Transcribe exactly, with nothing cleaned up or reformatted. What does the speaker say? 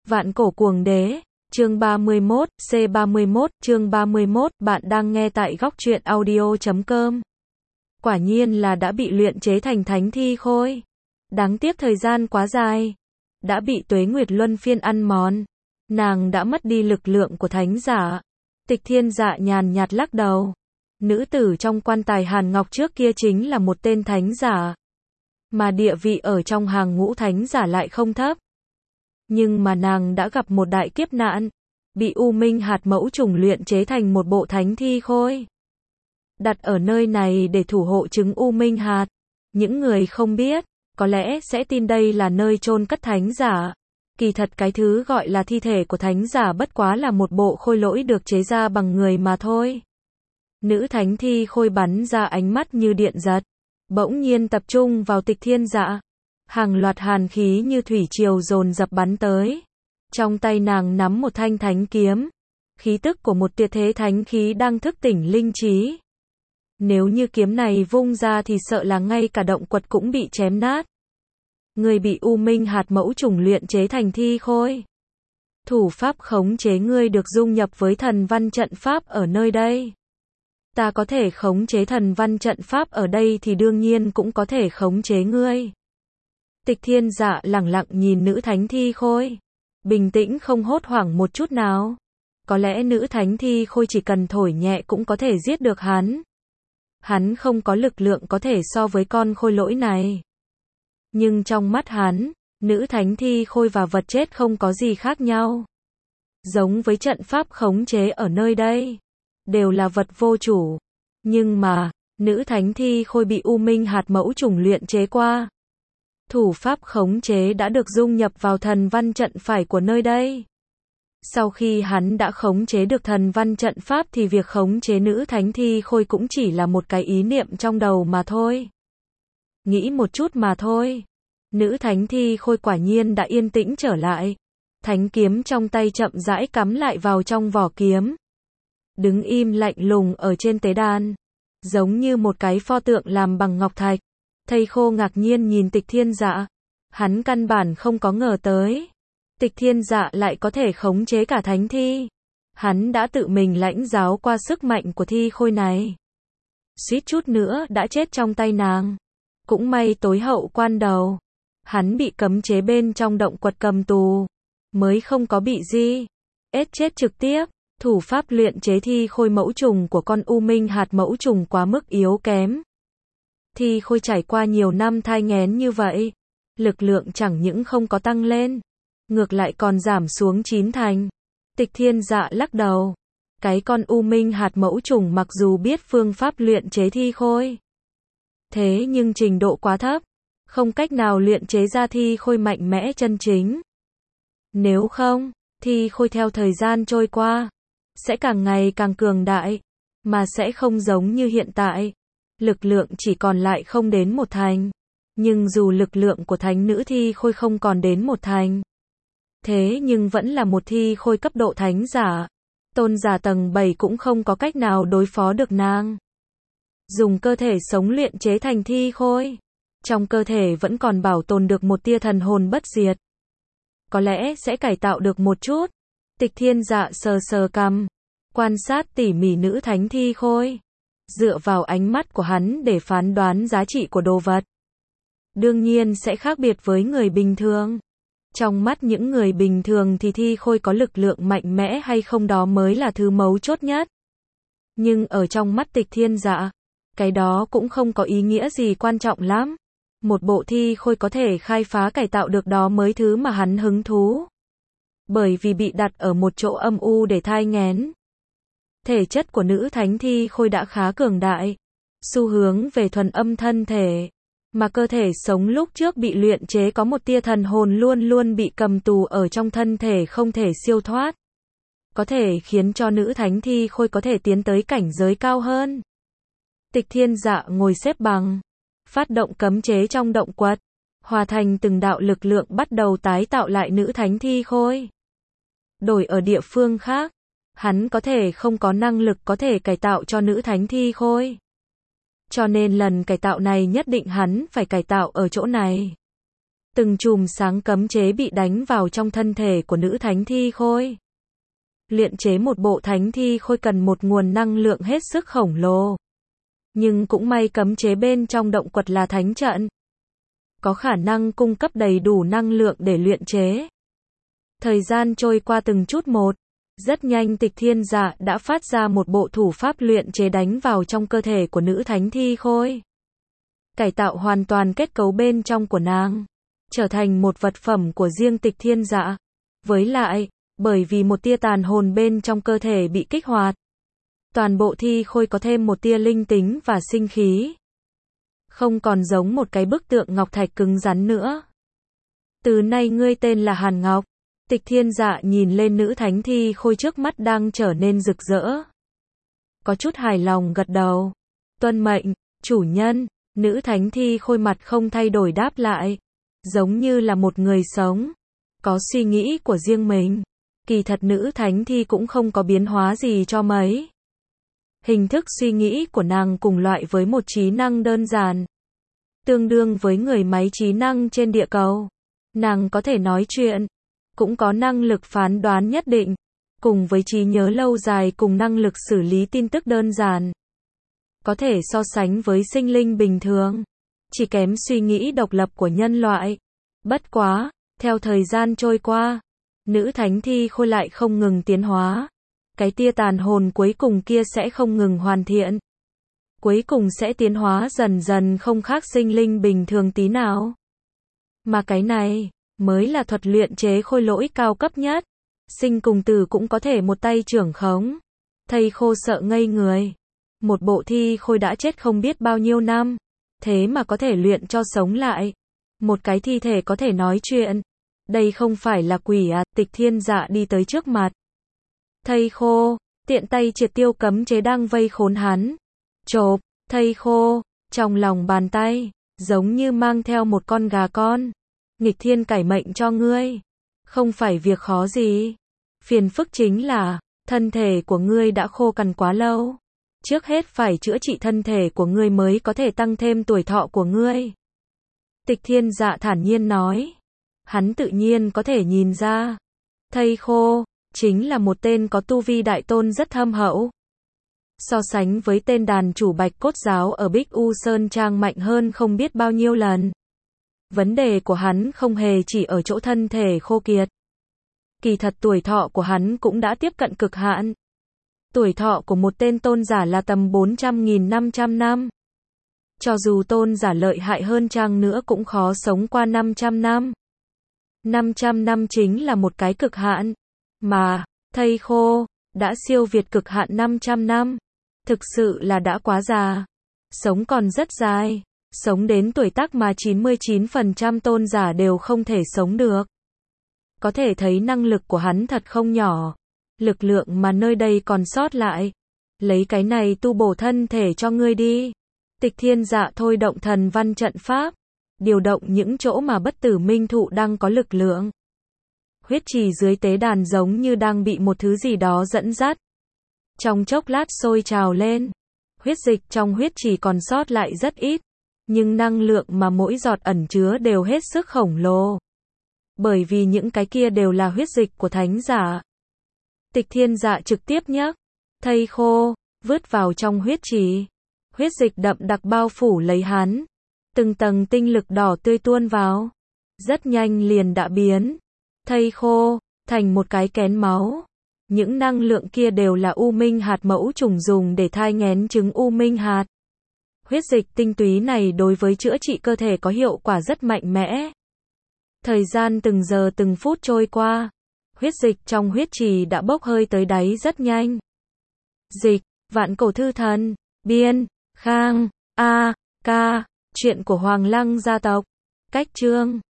Vạn cổ cuồng đế, chương ba mươi mốt, C ba mươi mốt, chương ba mươi mốt, bạn đang nghe tại góc truyện audio chấm com. Quả nhiên là đã bị luyện chế thành thánh thi khôi. Đáng tiếc thời gian quá dài. Đã bị tuế nguyệt luân phiên ăn mòn. Nàng đã mất đi lực lượng của thánh giả. Tịch Thiên Dạ nhàn nhạt lắc đầu. Nữ tử trong quan tài Hàn Ngọc trước kia chính là một tên thánh giả. Mà địa vị ở trong hàng ngũ thánh giả lại không thấp. Nhưng mà nàng đã gặp một đại kiếp nạn. Bị U Minh hạt mẫu trùng luyện chế thành một bộ thánh thi khôi. Đặt ở nơi này để thủ hộ trứng U Minh hạt. Những người không biết, có lẽ sẽ tin đây là nơi chôn cất thánh giả. Kỳ thật cái thứ gọi là thi thể của thánh giả bất quá là một bộ khôi lỗi được chế ra bằng người mà thôi. Nữ thánh thi khôi bắn ra ánh mắt như điện giật. Bỗng nhiên tập trung vào Tịch Thiên Dạ. Hàng loạt hàn khí như thủy triều dồn dập bắn tới. Trong tay nàng nắm một thanh thánh kiếm. Khí tức của một tuyệt thế thánh khí đang thức tỉnh linh trí. Nếu như kiếm này vung ra thì sợ là ngay cả động quật cũng bị chém nát. Người bị U Minh hạt mẫu trùng luyện chế thành thi khôi. Thủ pháp khống chế ngươi được dung nhập với thần văn trận pháp ở nơi đây. Ta có thể khống chế thần văn trận pháp ở đây thì đương nhiên cũng có thể khống chế ngươi. Tịch Thiên Dạ lẳng lặng nhìn nữ thánh thi khôi. Bình tĩnh không hốt hoảng một chút nào. Có lẽ nữ thánh thi khôi chỉ cần thổi nhẹ cũng có thể giết được hắn. Hắn không có lực lượng có thể so với con khôi lỗi này. Nhưng trong mắt hắn, nữ thánh thi khôi và vật chết không có gì khác nhau. Giống với trận pháp khống chế ở nơi đây. Đều là vật vô chủ. Nhưng mà, nữ thánh thi khôi bị U Minh hạt mẫu trùng luyện chế qua. Thủ pháp khống chế đã được dung nhập vào thần văn trận phải của nơi đây. Sau khi hắn đã khống chế được thần văn trận pháp thì việc khống chế nữ thánh thi khôi cũng chỉ là một cái ý niệm trong đầu mà thôi. Nghĩ một chút mà thôi. Nữ thánh thi khôi quả nhiên đã yên tĩnh trở lại. Thánh kiếm trong tay chậm rãi cắm lại vào trong vỏ kiếm. Đứng im lạnh lùng ở trên tế đàn. Giống như một cái pho tượng làm bằng ngọc thạch. Thầy khô ngạc nhiên nhìn Tịch Thiên Dạ. Hắn căn bản không có ngờ tới. Tịch Thiên Dạ lại có thể khống chế cả thánh thi. Hắn đã tự mình lãnh giáo qua sức mạnh của thi khôi này. Suýt chút nữa đã chết trong tay nàng. Cũng may tối hậu quan đầu. Hắn bị cấm chế bên trong động quật cầm tù. Mới không có bị gì. Ết chết trực tiếp. Thủ pháp luyện chế thi khôi mẫu trùng của con U Minh hạt mẫu trùng quá mức yếu kém. Thi khôi trải qua nhiều năm thai nghén như vậy. Lực lượng chẳng những không có tăng lên. Ngược lại còn giảm xuống chín thành. Tịch Thiên Dạ lắc đầu. Cái con U Minh hạt mẫu trùng mặc dù biết phương pháp luyện chế thi khôi. Thế nhưng trình độ quá thấp. Không cách nào luyện chế ra thi khôi mạnh mẽ chân chính. Nếu không, thi khôi theo thời gian trôi qua. Sẽ càng ngày càng cường đại. Mà sẽ không giống như hiện tại. Lực lượng chỉ còn lại không đến một thành. Nhưng dù lực lượng của thánh nữ thi khôi không còn đến một thành. Thế nhưng vẫn là một thi khôi cấp độ thánh giả. Tôn giả tầng bảy cũng không có cách nào đối phó được nàng. Dùng cơ thể sống luyện chế thành thi khôi. Trong cơ thể vẫn còn bảo tồn được một tia thần hồn bất diệt. Có lẽ sẽ cải tạo được một chút. Tịch Thiên Dạ sờ sờ cằm. Quan sát tỉ mỉ nữ thánh thi khôi. Dựa vào ánh mắt của hắn để phán đoán giá trị của đồ vật. Đương nhiên sẽ khác biệt với người bình thường. Trong mắt những người bình thường thì thi khôi có lực lượng mạnh mẽ hay không đó mới là thứ mấu chốt nhất. Nhưng ở trong mắt Tịch Thiên Dạ, cái đó cũng không có ý nghĩa gì quan trọng lắm. Một bộ thi khôi có thể khai phá cải tạo được đó mới thứ mà hắn hứng thú. Bởi vì bị đặt ở một chỗ âm u để thai nghén. Thể chất của nữ thánh thi khôi đã khá cường đại. Xu hướng về thuần âm thân thể. Mà cơ thể sống lúc trước bị luyện chế có một tia thần hồn luôn luôn bị cầm tù ở trong thân thể không thể siêu thoát. Có thể khiến cho nữ thánh thi khôi có thể tiến tới cảnh giới cao hơn. Tịch Thiên Dạ ngồi xếp bằng. Phát động cấm chế trong động quật. Hòa thành từng đạo lực lượng bắt đầu tái tạo lại nữ thánh thi khôi. Đổi ở địa phương khác. Hắn có thể không có năng lực có thể cải tạo cho nữ thánh thi khôi. Cho nên lần cải tạo này nhất định hắn phải cải tạo ở chỗ này. Từng chùm sáng cấm chế bị đánh vào trong thân thể của nữ thánh thi khôi. Luyện chế một bộ thánh thi khôi cần một nguồn năng lượng hết sức khổng lồ. Nhưng cũng may cấm chế bên trong động quật là thánh trận, có khả năng cung cấp đầy đủ năng lượng để luyện chế. Thời gian trôi qua từng chút một, rất nhanh Tịch Thiên Dạ đã phát ra một bộ thủ pháp luyện chế đánh vào trong cơ thể của nữ thánh thi khôi. Cải tạo hoàn toàn kết cấu bên trong của nàng, trở thành một vật phẩm của riêng Tịch Thiên Dạ. Với lại, bởi vì một tia tàn hồn bên trong cơ thể bị kích hoạt, toàn bộ thi khôi có thêm một tia linh tính và sinh khí. Không còn giống một cái bức tượng ngọc thạch cứng rắn nữa. Từ nay ngươi tên là Hàn Ngọc. Tịch Thiên Dạ nhìn lên nữ thánh thi khôi trước mắt đang trở nên rực rỡ. Có chút hài lòng gật đầu. Tuân mệnh, chủ nhân. Nữ thánh thi khôi mặt không thay đổi đáp lại. Giống như là một người sống, có suy nghĩ của riêng mình. Kỳ thật nữ thánh thi cũng không có biến hóa gì cho mấy. Hình thức suy nghĩ của nàng cùng loại với một trí năng đơn giản, tương đương với người máy trí năng trên địa cầu. Nàng có thể nói chuyện, cũng có năng lực phán đoán nhất định, cùng với trí nhớ lâu dài cùng năng lực xử lý tin tức đơn giản. Có thể so sánh với sinh linh bình thường, chỉ kém suy nghĩ độc lập của nhân loại. Bất quá, theo thời gian trôi qua, nữ thánh thi khôi lại không ngừng tiến hóa. Cái tia tàn hồn cuối cùng kia sẽ không ngừng hoàn thiện. Cuối cùng sẽ tiến hóa dần dần không khác sinh linh bình thường tí nào. Mà cái này, mới là thuật luyện chế khôi lỗi cao cấp nhất. Sinh cùng tử cũng có thể một tay trưởng khống. Thầy khô sợ ngây người. Một bộ thi khôi đã chết không biết bao nhiêu năm, thế mà có thể luyện cho sống lại. Một cái thi thể có thể nói chuyện. Đây không phải là quỷ à? Tịch Thiên Dạ đi tới trước mặt thầy khô, tiện tay triệt tiêu cấm chế đang vây khốn hắn. Chộp, thầy khô, trong lòng bàn tay, giống như mang theo một con gà con. Nghịch thiên cải mệnh cho ngươi. Không phải việc khó gì. Phiền phức chính là, thân thể của ngươi đã khô cằn quá lâu. Trước hết phải chữa trị thân thể của ngươi mới có thể tăng thêm tuổi thọ của ngươi. Tịch Thiên Dạ thản nhiên nói. Hắn tự nhiên có thể nhìn ra. Thầy khô, chính là một tên có tu vi đại tôn rất thâm hậu. So sánh với tên đàn chủ Bạch Cốt Giáo ở Bích U Sơn Trang mạnh hơn không biết bao nhiêu lần. Vấn đề của hắn không hề chỉ ở chỗ thân thể khô kiệt. Kỳ thật tuổi thọ của hắn cũng đã tiếp cận cực hạn. Tuổi thọ của một tên tôn giả là tầm bốn trăm nghìn năm trăm năm. Cho dù tôn giả lợi hại hơn chăng nữa cũng khó sống qua năm trăm năm. năm trăm năm chính là một cái cực hạn. Mà, thầy khô, đã siêu việt cực hạn năm trăm năm. Thực sự là đã quá già. Sống còn rất dài. Sống đến tuổi tác mà chín mươi chín phần trăm tôn giả đều không thể sống được. Có thể thấy năng lực của hắn thật không nhỏ. Lực lượng mà nơi đây còn sót lại. Lấy cái này tu bổ thân thể cho ngươi đi. Tịch Thiên Dạ thôi động thần văn trận pháp. Điều động những chỗ mà bất tử minh thụ đang có lực lượng. Huyết trì dưới tế đàn giống như đang bị một thứ gì đó dẫn dắt. Trong chốc lát sôi trào lên. Huyết dịch trong huyết trì còn sót lại rất ít. Nhưng năng lượng mà mỗi giọt ẩn chứa đều hết sức khổng lồ. Bởi vì những cái kia đều là huyết dịch của thánh giả. Tịch Thiên Dạ trực tiếp nhấc thây khô, vứt vào trong huyết trì. Huyết dịch đậm đặc bao phủ lấy hắn. Từng tầng tinh lực đỏ tươi tuôn vào. Rất nhanh liền đã biến thây khô thành một cái kén máu. Những năng lượng kia đều là u minh hạt mẫu trùng dùng để thai nghén trứng u minh hạt. Huyết dịch tinh túy này đối với chữa trị cơ thể có hiệu quả rất mạnh mẽ. Thời gian từng giờ từng phút trôi qua, huyết dịch trong huyết trì đã bốc hơi tới đáy rất nhanh. Dịch, Vạn Cổ Thư Thần, biên, Khang, A, Ca, chuyện của Hoàng Lăng gia tộc, cách chương